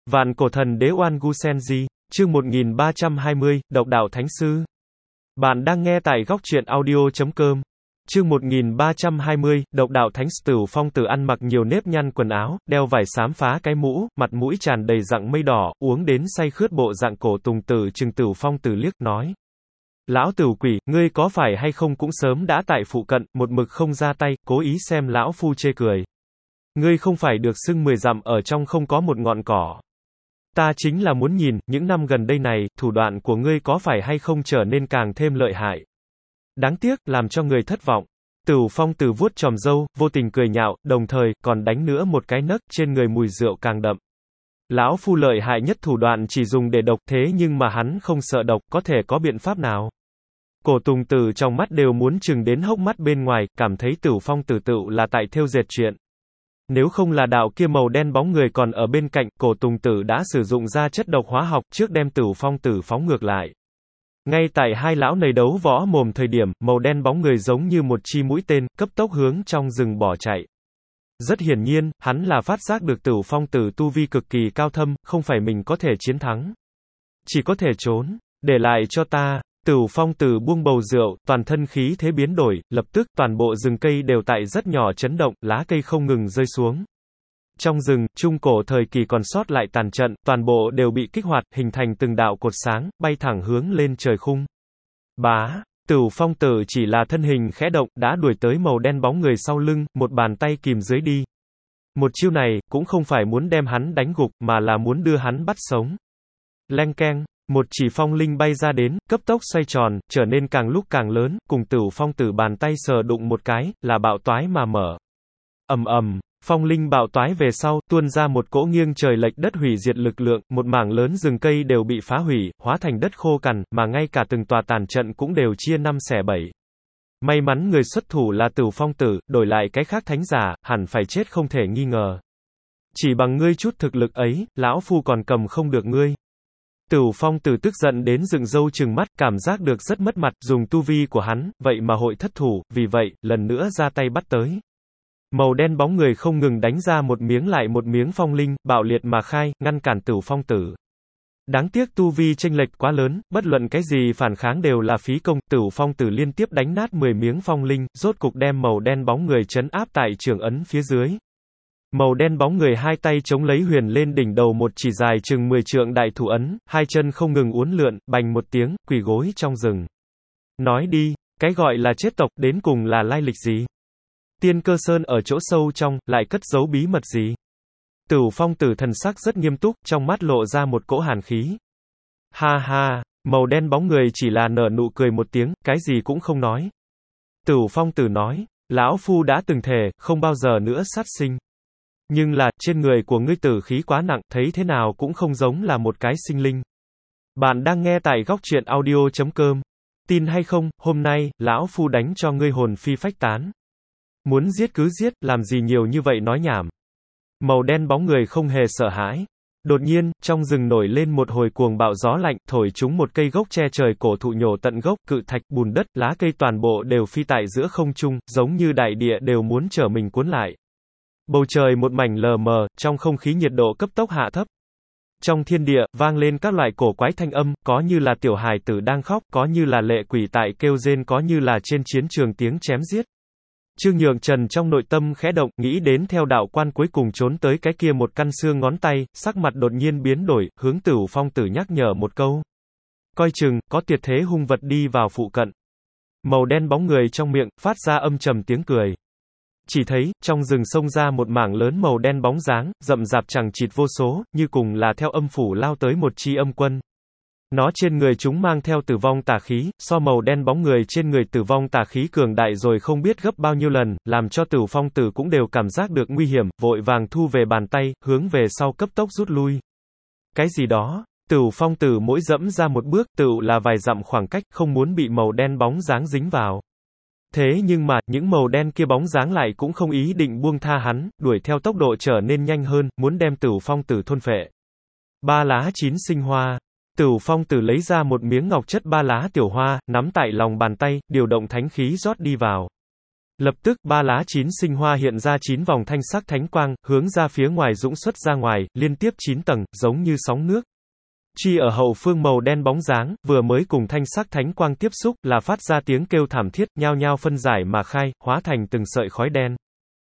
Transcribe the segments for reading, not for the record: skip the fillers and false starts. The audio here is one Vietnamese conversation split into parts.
Vạn cổ thần đế Oan Gu Senji, chương 1320, Độc đạo Thánh Sư. Bạn đang nghe tại góc truyện audio.com. Chương 1320, Độc đạo Thánh Sư. Tửu Phong Tử ăn mặc nhiều nếp nhăn quần áo, đeo vải xám phá cái mũ, mặt mũi tràn đầy rặng mây đỏ, uống đến say khướt bộ dạng Cổ Tùng Tử chừng Tửu Phong Tử liếc, nói: Lão Tửu quỷ, ngươi có phải hay không cũng sớm đã tại phụ cận, một mực không ra tay, cố ý xem lão phu chê cười. Ngươi không phải được xưng 10 dặm ở trong không có một ngọn cỏ. Ta chính là muốn nhìn, những năm gần đây này, thủ đoạn của ngươi có phải hay không trở nên càng thêm lợi hại. Đáng tiếc, làm cho người thất vọng. Tửu Phong Tử vuốt chòm râu, vô tình cười nhạo, đồng thời, còn đánh nữa một cái nấc, trên người mùi rượu càng đậm. Lão phu lợi hại nhất thủ đoạn chỉ dùng để độc, thế nhưng mà hắn không sợ độc, có thể có biện pháp nào? Cổ Tùng Tử trong mắt đều muốn chừng đến hốc mắt bên ngoài, cảm thấy Tửu Phong Tử tựu là tại thêu dệt chuyện. Nếu không là đạo kia màu đen bóng người còn ở bên cạnh, Cổ Tùng Tử đã sử dụng ra chất độc hóa học trước đem Tửu Phong Tử phóng ngược lại. Ngay tại hai lão này đấu võ mồm thời điểm, màu đen bóng người giống như một chi mũi tên, cấp tốc hướng trong rừng bỏ chạy. Rất hiển nhiên, hắn là phát giác được Tửu Phong Tử tu vi cực kỳ cao thâm, không phải mình có thể chiến thắng. Chỉ có thể trốn. Để lại cho ta. Tửu Phong Tử buông bầu rượu, toàn thân khí thế biến đổi, lập tức toàn bộ rừng cây đều tại rất nhỏ chấn động, lá cây không ngừng rơi xuống. Trong rừng, trung cổ thời kỳ còn sót lại tàn trận, toàn bộ đều bị kích hoạt, hình thành từng đạo cột sáng, bay thẳng hướng lên trời khung. Bá, Tửu Phong Tử chỉ là thân hình khẽ động, đã đuổi tới màu đen bóng người sau lưng, một bàn tay kìm dưới đi. Một chiêu này, cũng không phải muốn đem hắn đánh gục, mà là muốn đưa hắn bắt sống. Leng keng. Một chỉ phong linh bay ra đến, cấp tốc xoay tròn, trở nên càng lúc càng lớn, cùng Tửu Phong Tử bàn tay sờ đụng một cái, là bạo toái mà mở. Ầm ầm, phong linh bạo toái về sau, tuôn ra một cỗ nghiêng trời lệch đất hủy diệt lực lượng, một mảng lớn rừng cây đều bị phá hủy, hóa thành đất khô cằn, mà ngay cả từng tòa tàn trận cũng đều chia 5 xẻ 7. May mắn người xuất thủ là Tửu Phong Tử, đổi lại cái khác thánh giả, hẳn phải chết không thể nghi ngờ. Chỉ bằng ngươi chút thực lực ấy, lão phu còn cầm không được ngươi. Tửu Phong Tử tức giận đến dựng râu trừng mắt, cảm giác được rất mất mặt, dùng tu vi của hắn, vậy mà hội thất thủ, vì vậy, lần nữa ra tay bắt tới. Màu đen bóng người không ngừng đánh ra một miếng lại một miếng phong linh, bạo liệt mà khai, ngăn cản Tửu Phong Tử. Đáng tiếc tu vi chênh lệch quá lớn, bất luận cái gì phản kháng đều là phí công, Tửu Phong Tử liên tiếp đánh nát 10 miếng phong linh, rốt cục đem màu đen bóng người trấn áp tại trường ấn phía dưới. Màu đen bóng người hai tay chống lấy huyền lên đỉnh đầu một chỉ dài chừng 10 trượng đại thủ ấn, hai chân không ngừng uốn lượn, bành một tiếng, quỳ gối trong rừng. Nói đi, cái gọi là chết tộc, đến cùng là lai lịch gì? Tiên Cơ Sơn ở chỗ sâu trong, lại cất giấu bí mật gì? Tửu Phong Tử thần sắc rất nghiêm túc, trong mắt lộ ra một cỗ hàn khí. Ha ha, màu đen bóng người chỉ là nở nụ cười một tiếng, cái gì cũng không nói. Tửu Phong Tử nói, lão phu đã từng thề, không bao giờ nữa sát sinh. Nhưng là, trên người của ngươi tử khí quá nặng, thấy thế nào cũng không giống là một cái sinh linh. Bạn đang nghe tại góc truyện audio.com. Tin hay không, hôm nay, lão phu đánh cho ngươi hồn phi phách tán. Muốn giết cứ giết, làm gì nhiều như vậy nói nhảm. Màu đen bóng người không hề sợ hãi. Đột nhiên, trong rừng nổi lên một hồi cuồng bạo gió lạnh, thổi chúng một cây gốc che trời cổ thụ nhổ tận gốc, cự thạch, bùn đất, lá cây toàn bộ đều phi tại giữa không trung, giống như đại địa đều muốn trở mình cuốn lại. Bầu trời một mảnh lờ mờ, trong không khí nhiệt độ cấp tốc hạ thấp. Trong thiên địa, vang lên các loại cổ quái thanh âm, có như là tiểu hài tử đang khóc, có như là lệ quỷ tại kêu rên, có như là trên chiến trường tiếng chém giết. Trương Nhượng Trần trong nội tâm khẽ động, nghĩ đến theo đạo quan cuối cùng trốn tới cái kia một căn xương ngón tay, sắc mặt đột nhiên biến đổi, hướng Tửu Phong Tử nhắc nhở một câu. Coi chừng, có tuyệt thế hung vật đi vào phụ cận. Màu đen bóng người trong miệng, phát ra âm trầm tiếng cười. Chỉ thấy, trong rừng xông ra một mảng lớn màu đen bóng dáng, rậm rạp chằng chịt vô số, như cùng là theo âm phủ lao tới một chi âm quân. Nó trên người chúng mang theo tử vong tà khí, so màu đen bóng người trên người tử vong tà khí cường đại rồi không biết gấp bao nhiêu lần, làm cho Tửu Phong Tử cũng đều cảm giác được nguy hiểm, vội vàng thu về bàn tay, hướng về sau cấp tốc rút lui. Cái gì đó? Tửu Phong Tử mỗi dẫm ra một bước, tựu là vài dặm khoảng cách, không muốn bị màu đen bóng dáng dính vào. Thế nhưng mà, những màu đen kia bóng dáng lại cũng không ý định buông tha hắn, đuổi theo tốc độ trở nên nhanh hơn, muốn đem Tửu Phong Tử thôn phệ. Ba lá chín sinh hoa. Tửu Phong Tử lấy ra một miếng ngọc chất ba lá tiểu hoa, nắm tại lòng bàn tay, điều động thánh khí rót đi vào. Lập tức, ba lá chín sinh hoa hiện ra 9 vòng thanh sắc thánh quang, hướng ra phía ngoài dũng xuất ra ngoài, liên tiếp 9 tầng, giống như sóng nước. Chi ở hậu phương màu đen bóng dáng, vừa mới cùng thanh sắc thánh quang tiếp xúc, là phát ra tiếng kêu thảm thiết, nhao nhao phân giải mà khai, hóa thành từng sợi khói đen.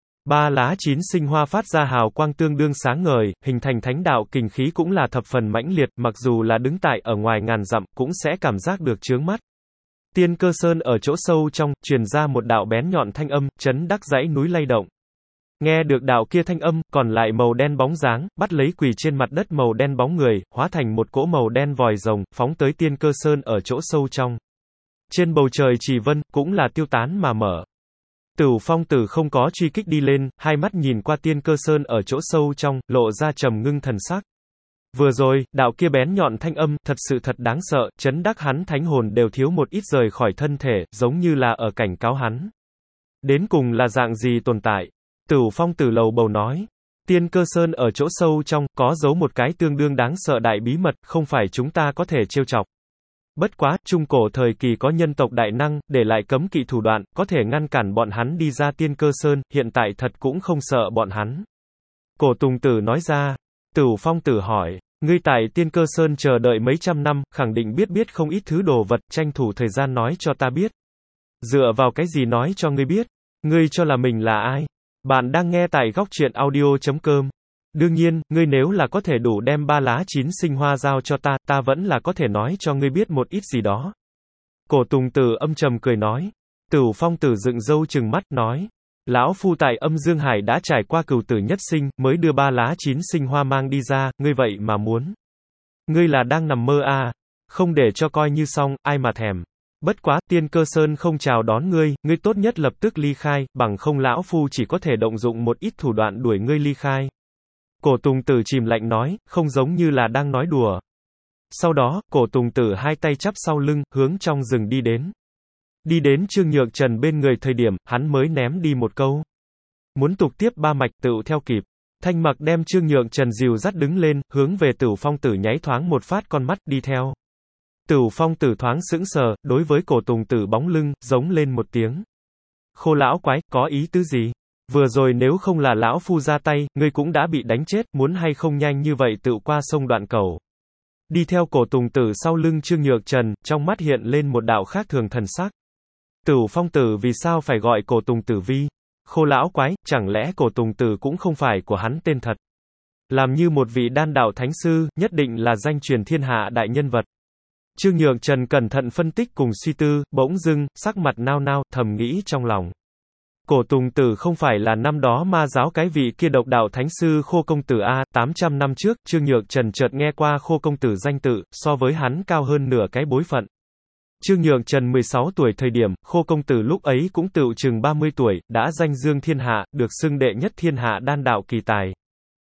Ba lá chín sinh hoa phát ra hào quang tương đương sáng ngời, hình thành thánh đạo kình khí cũng là thập phần mãnh liệt, mặc dù là đứng tại ở ngoài ngàn dặm, cũng sẽ cảm giác được chướng mắt. Tiên Cơ Sơn ở chỗ sâu trong, truyền ra một đạo bén nhọn thanh âm, chấn đắc dãy núi lay động. Nghe được đạo kia thanh âm, còn lại màu đen bóng dáng, bắt lấy quỳ trên mặt đất màu đen bóng người, hóa thành một cỗ màu đen vòi rồng, phóng tới Tiên Cơ Sơn ở chỗ sâu trong. Trên bầu trời chỉ vân, cũng là tiêu tán mà mở. Tửu Phong Tử không có truy kích đi lên, hai mắt nhìn qua Tiên Cơ Sơn ở chỗ sâu trong, lộ ra trầm ngưng thần sắc. Vừa rồi, đạo kia bén nhọn thanh âm, thật sự thật đáng sợ, chấn đắc hắn thánh hồn đều thiếu một ít rời khỏi thân thể, giống như là ở cảnh cáo hắn. Đến cùng là dạng gì tồn tại? Tửu Phong Tử lầu bầu nói. Tiên Cơ Sơn ở chỗ sâu trong, có giấu một cái tương đương đáng sợ đại bí mật, không phải chúng ta có thể trêu chọc. Bất quá, trung cổ thời kỳ có nhân tộc đại năng, để lại cấm kỵ thủ đoạn, có thể ngăn cản bọn hắn đi ra Tiên Cơ Sơn, hiện tại thật cũng không sợ bọn hắn. Cổ Tùng Tử nói ra. Tửu Phong Tử hỏi, ngươi tại Tiên Cơ Sơn chờ đợi mấy trăm năm, khẳng định biết không ít thứ đồ vật, tranh thủ thời gian nói cho ta biết. Dựa vào cái gì nói cho ngươi biết? Ngươi cho là mình là ai? Bạn đang nghe tại góc truyện audio.com. Đương nhiên, ngươi nếu là có thể đủ đem ba lá chín sinh hoa giao cho ta, ta vẫn là có thể nói cho ngươi biết một ít gì đó. Cổ Tùng Tử âm trầm cười nói. Tửu Phong Tử dựng râu trừng mắt nói. Lão phu tại Âm Dương Hải đã trải qua cửu tử nhất sinh, mới đưa ba lá chín sinh hoa mang đi ra, ngươi vậy mà muốn. Ngươi là đang nằm mơ à? Không để cho coi như xong, ai mà thèm. Bất quá, Tiên Cơ Sơn không chào đón ngươi, ngươi tốt nhất lập tức ly khai, bằng không lão phu chỉ có thể động dụng một ít thủ đoạn đuổi ngươi ly khai. Cổ Tùng Tử chìm lạnh nói, không giống như là đang nói đùa. Sau đó, Cổ Tùng Tử hai tay chắp sau lưng, hướng trong rừng đi đến. Đi đến Trương Nhược Trần bên người thời điểm, hắn mới ném đi một câu. Muốn tục tiếp ba mạch tựu theo kịp. Thanh Mặc đem Trương Nhược Trần dìu dắt đứng lên, hướng về Tửu Phong Tử nháy thoáng một phát con mắt, đi theo. Tửu Phong Tử thoáng sững sờ, đối với Cổ Tùng Tử bóng lưng, giống lên một tiếng. Khô lão quái, có ý tứ gì? Vừa rồi nếu không là lão phu ra tay, ngươi cũng đã bị đánh chết, muốn hay không nhanh như vậy tựu qua sông Đoạn Cầu. Đi theo Cổ Tùng Tử sau lưng Trương Nhược Trần, trong mắt hiện lên một đạo khác thường thần sắc. Tửu Phong Tử vì sao phải gọi Cổ Tùng Tử Vi? Khô lão quái, chẳng lẽ Cổ Tùng Tử cũng không phải của hắn tên thật? Làm như một vị đan đạo thánh sư, nhất định là danh truyền thiên hạ đại nhân vật. Trương Nhược Trần cẩn thận phân tích cùng suy tư, bỗng dưng, sắc mặt nao nao, thầm nghĩ trong lòng. Cổ Tùng Tử không phải là năm đó ma giáo cái vị kia độc đạo thánh sư Khô Công Tử a, 800 năm trước, Trương Nhược Trần chợt nghe qua Khô Công Tử danh tự, so với hắn cao hơn nửa cái bối phận. Trương Nhược Trần 16 tuổi thời điểm, Khô Công Tử lúc ấy cũng tựu chừng 30 tuổi, đã danh dương thiên hạ, được xưng đệ nhất thiên hạ đan đạo kỳ tài.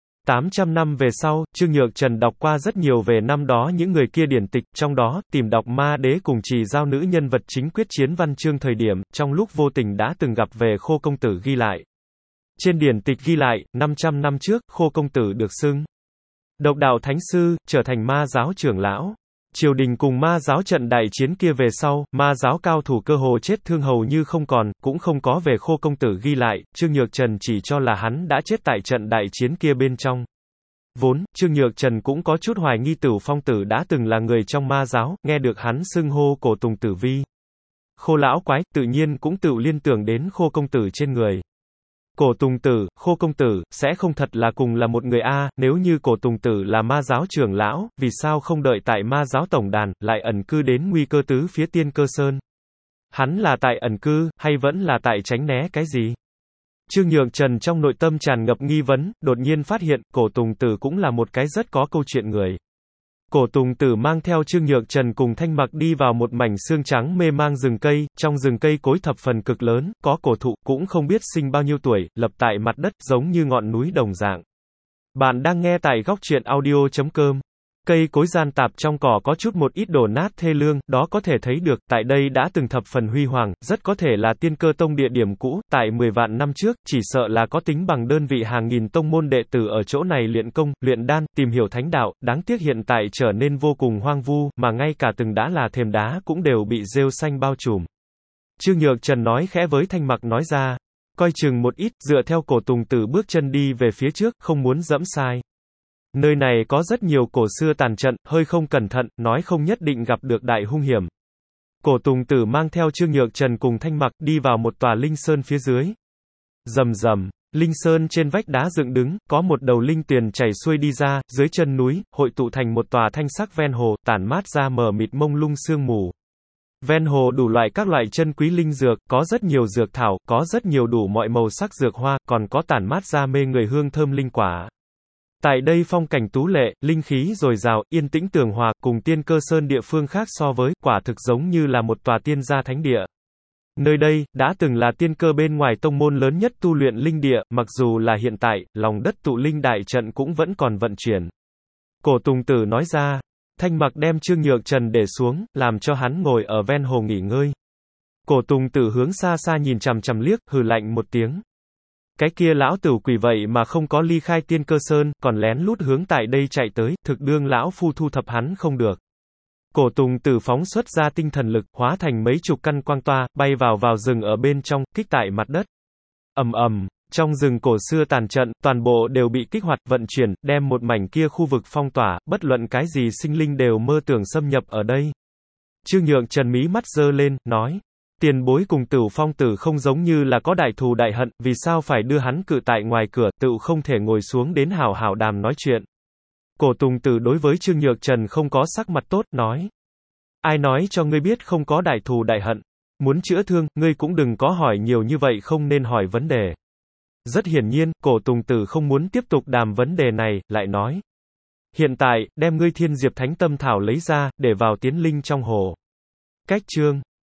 800 năm về sau, Trương Nhược Trần đọc qua rất nhiều về năm đó những người kia điển tịch, trong đó, tìm đọc ma đế cùng Trì Giao nữ nhân vật chính quyết chiến văn chương thời điểm, trong lúc vô tình đã từng gặp về Khô Công Tử ghi lại. Trên điển tịch ghi lại, 500 năm trước, Khô Công Tử được xưng độc đạo thánh sư, trở thành ma giáo trưởng lão. Triều đình cùng ma giáo trận đại chiến kia về sau, ma giáo cao thủ cơ hồ chết thương hầu như không còn, cũng không có về Khô Công Tử ghi lại, Trương Nhược Trần chỉ cho là hắn đã chết tại trận đại chiến kia bên trong. Vốn, Trương Nhược Trần cũng có chút hoài nghi Tửu Phong Tử đã từng là người trong ma giáo, nghe được hắn xưng hô Cổ Tùng Tử Vi. Khô lão quái, tự nhiên cũng tự liên tưởng đến Khô Công Tử trên người. Cổ Tùng Tử, Khô Công Tử, sẽ không thật là cùng là một người a, nếu như Cổ Tùng Tử là ma giáo trưởng lão, vì sao không đợi tại ma giáo tổng đàn, lại ẩn cư đến nguy cơ tứ phía Tiên Cơ Sơn? Hắn là tại ẩn cư, hay vẫn là tại tránh né cái gì? Trương Nhược Trần trong nội tâm tràn ngập nghi vấn, đột nhiên phát hiện, Cổ Tùng Tử cũng là một cái rất có câu chuyện người. Cổ Tùng Tử mang theo Trương Nhược Trần cùng Thanh Mặc đi vào một mảnh xương trắng mê mang rừng cây, trong rừng cây cối thập phần cực lớn, có cổ thụ, cũng không biết sinh bao nhiêu tuổi, lập tại mặt đất, giống như ngọn núi đồng dạng. Bạn đang nghe tại góc truyện audio.com. Cây cối gian tạp trong cỏ có chút một ít đổ nát thê lương, đó có thể thấy được, tại đây đã từng thập phần huy hoàng, rất có thể là Tiên Cơ Tông địa điểm cũ, tại 10 vạn năm trước, chỉ sợ là có tính bằng đơn vị hàng nghìn tông môn đệ tử ở chỗ này luyện công, luyện đan, tìm hiểu thánh đạo, đáng tiếc hiện tại trở nên vô cùng hoang vu, mà ngay cả từng đã là thềm đá cũng đều bị rêu xanh bao trùm. Trương Nhược Trần nói khẽ với Thanh Mặc nói ra, Coi chừng một ít, dựa theo Cổ Tùng Tử bước chân đi về phía trước, không muốn dẫm sai. Nơi này có rất nhiều cổ xưa tàn trận, hơi không cẩn thận, nói không nhất định gặp được đại hung hiểm. Cổ Tùng Tử mang theo Trương Nhược Trần cùng Thanh Mặc đi vào một tòa linh sơn phía dưới. Rầm rầm, linh sơn trên vách đá dựng đứng, có một đầu linh tuyền chảy xuôi đi ra, dưới chân núi, hội tụ thành một tòa thanh sắc ven hồ, tản mát ra mờ mịt mông lung sương mù. Ven hồ đủ loại các loại chân quý linh dược, có rất nhiều dược thảo, có rất nhiều đủ mọi màu sắc dược hoa, còn có tản mát ra mê người hương thơm linh quả. Tại đây phong cảnh tú lệ, linh khí dồi dào, yên tĩnh tường hòa, cùng Tiên Cơ Sơn địa phương khác so với, quả thực giống như là một tòa tiên gia thánh địa. Nơi đây, đã từng là tiên cơ bên ngoài tông môn lớn nhất tu luyện linh địa, mặc dù là hiện tại, lòng đất tụ linh đại trận cũng vẫn còn vận chuyển. Cổ Tùng Tử nói ra, Thanh Mặc đem Trương Nhược Trần để xuống, làm cho hắn ngồi ở ven hồ nghỉ ngơi. Cổ Tùng Tử hướng xa xa nhìn chằm chằm liếc, hừ lạnh một tiếng. Cái kia lão tử quỷ vậy mà không có ly khai Tiên Cơ Sơn, còn lén lút hướng tại đây chạy tới, thực đương lão phu thu thập hắn không được. Cổ Tùng Tử phóng xuất ra tinh thần lực, hóa thành mấy chục căn quang toa, bay vào rừng ở bên trong, kích tại mặt đất. Ầm ầm, trong rừng cổ xưa tàn trận, toàn bộ đều bị kích hoạt, vận chuyển, đem một mảnh kia khu vực phong tỏa, bất luận cái gì sinh linh đều mơ tưởng xâm nhập ở đây. Trương Nhượng Trần mí mắt giơ lên, nói: Tiền bối cùng Tửu Phong tử không giống như là có đại thù đại hận, vì sao phải đưa hắn cự tại ngoài cửa, tựu không thể ngồi xuống đến hảo hảo đàm nói chuyện. Cổ Tùng Tử đối với Trương Nhược Trần không có sắc mặt tốt, nói: Ai nói cho ngươi biết không có đại thù đại hận? Muốn chữa thương, ngươi cũng đừng có hỏi nhiều như vậy, không nên hỏi vấn đề. Rất hiển nhiên, Cổ Tùng Tử không muốn tiếp tục đàm vấn đề này, lại nói: Hiện tại, đem ngươi Thiên Diệp Thánh Tâm Thảo lấy ra, để vào tiến linh trong hồ. Cách chương